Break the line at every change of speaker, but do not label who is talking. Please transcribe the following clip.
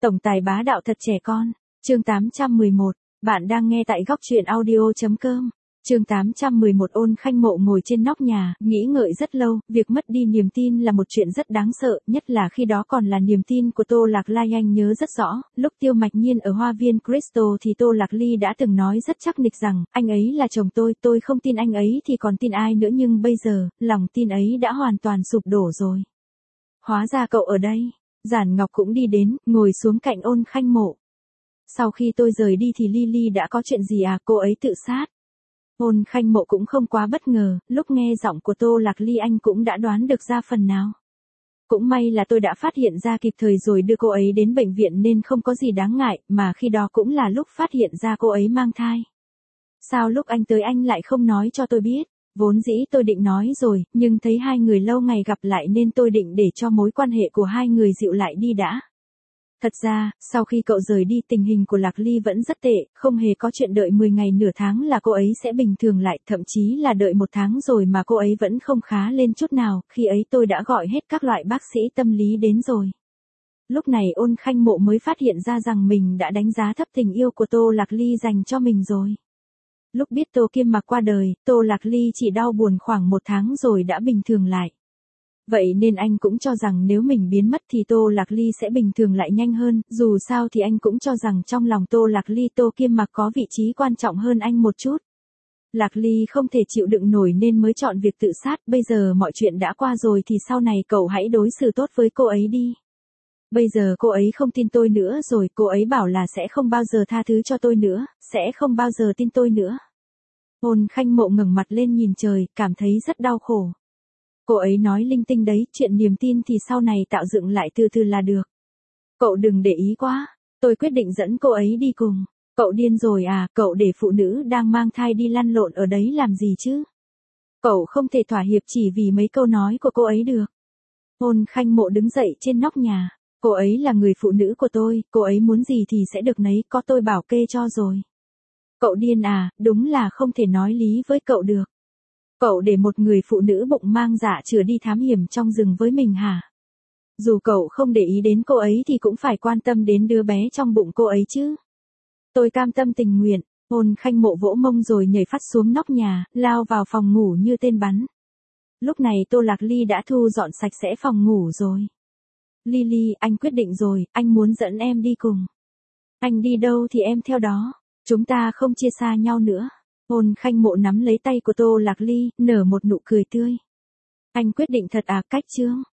Tổng tài bá đạo thật trẻ con. Chương 811. Bạn đang nghe tại góc truyện audio.com. Chương 811. Ôn Khanh Mộ ngồi trên nóc nhà, nghĩ ngợi rất lâu. Việc mất đi niềm tin là một chuyện rất đáng sợ, nhất là khi đó còn là niềm tin của Tô Lạc Lai. Anh nhớ rất rõ, lúc Tiêu Mạch Nhiên ở Hoa viên Crystal thì Tô Lạc Ly đã từng nói rất chắc nịch rằng, anh ấy là chồng tôi không tin anh ấy thì còn tin ai nữa, nhưng bây giờ, lòng tin ấy đã hoàn toàn sụp đổ rồi. Hóa ra cậu ở đây. Giản Ngọc cũng đi đến, ngồi xuống cạnh Ôn Khanh Mộ. Sau khi tôi rời đi thì Lily đã có chuyện gì à, cô ấy tự sát. Ôn Khanh Mộ cũng không quá bất ngờ, lúc nghe giọng của Tô Lạc Ly anh cũng đã đoán được ra phần nào. Cũng may là tôi đã phát hiện ra kịp thời rồi đưa cô ấy đến bệnh viện nên không có gì đáng ngại, mà khi đó cũng là lúc phát hiện ra cô ấy mang thai. Sao lúc anh tới anh lại không nói cho tôi biết? Vốn dĩ tôi định nói rồi, nhưng thấy hai người lâu ngày gặp lại nên tôi định để cho mối quan hệ của hai người dịu lại đi đã. Thật ra, sau khi cậu rời đi tình hình của Lạc Ly vẫn rất tệ, không hề có chuyện đợi 10 ngày nửa tháng là cô ấy sẽ bình thường lại, thậm chí là đợi 1 tháng rồi mà cô ấy vẫn không khá lên chút nào, khi ấy tôi đã gọi hết các loại bác sĩ tâm lý đến rồi. Lúc này Ôn Khanh Mộ mới phát hiện ra rằng mình đã đánh giá thấp tình yêu của Tô Lạc Ly dành cho mình rồi. Lúc biết Tô Kiêm Mặc qua đời, Tô Lạc Ly chỉ đau buồn khoảng 1 tháng rồi đã bình thường lại. Vậy nên anh cũng cho rằng nếu mình biến mất thì Tô Lạc Ly sẽ bình thường lại nhanh hơn, dù sao thì anh cũng cho rằng trong lòng Tô Lạc Ly Tô Kiêm Mặc có vị trí quan trọng hơn anh một chút. Lạc Ly không thể chịu đựng nổi nên mới chọn việc tự sát, bây giờ mọi chuyện đã qua rồi thì sau này cậu hãy đối xử tốt với cô ấy đi. Bây giờ cô ấy không tin tôi nữa rồi, cô ấy bảo là sẽ không bao giờ tha thứ cho tôi nữa, sẽ không bao giờ tin tôi nữa. Ôn Khanh Mộ ngẩng mặt lên nhìn trời, cảm thấy rất đau khổ. Cô ấy nói linh tinh đấy, chuyện niềm tin thì sau này tạo dựng lại từ từ là được. Cậu đừng để ý quá, tôi quyết định dẫn cô ấy đi cùng. Cậu điên rồi à, cậu để phụ nữ đang mang thai đi lăn lộn ở đấy làm gì chứ? Cậu không thể thỏa hiệp chỉ vì mấy câu nói của cô ấy được. Ôn Khanh Mộ đứng dậy trên nóc nhà. Cô ấy là người phụ nữ của tôi, cô ấy muốn gì thì sẽ được nấy, có tôi bảo kê cho rồi. Cậu điên à, đúng là không thể nói lý với cậu được. Cậu để một người phụ nữ bụng mang dạ chửa đi thám hiểm trong rừng với mình hả? Dù cậu không để ý đến cô ấy thì cũng phải quan tâm đến đứa bé trong bụng cô ấy chứ. Tôi cam tâm tình nguyện. Ôn Khanh Mộ vỗ mông rồi nhảy phắt xuống nóc nhà, lao vào phòng ngủ như tên bắn. Lúc này Tô Lạc Ly đã thu dọn sạch sẽ phòng ngủ rồi. Lily, anh quyết định rồi, anh muốn dẫn em đi cùng. Anh đi đâu thì em theo đó. Chúng ta không chia xa nhau nữa. Ôn Khanh Mộ nắm lấy tay của Tô Lạc Ly, nở một nụ cười tươi. Anh quyết định thật à, cách chương.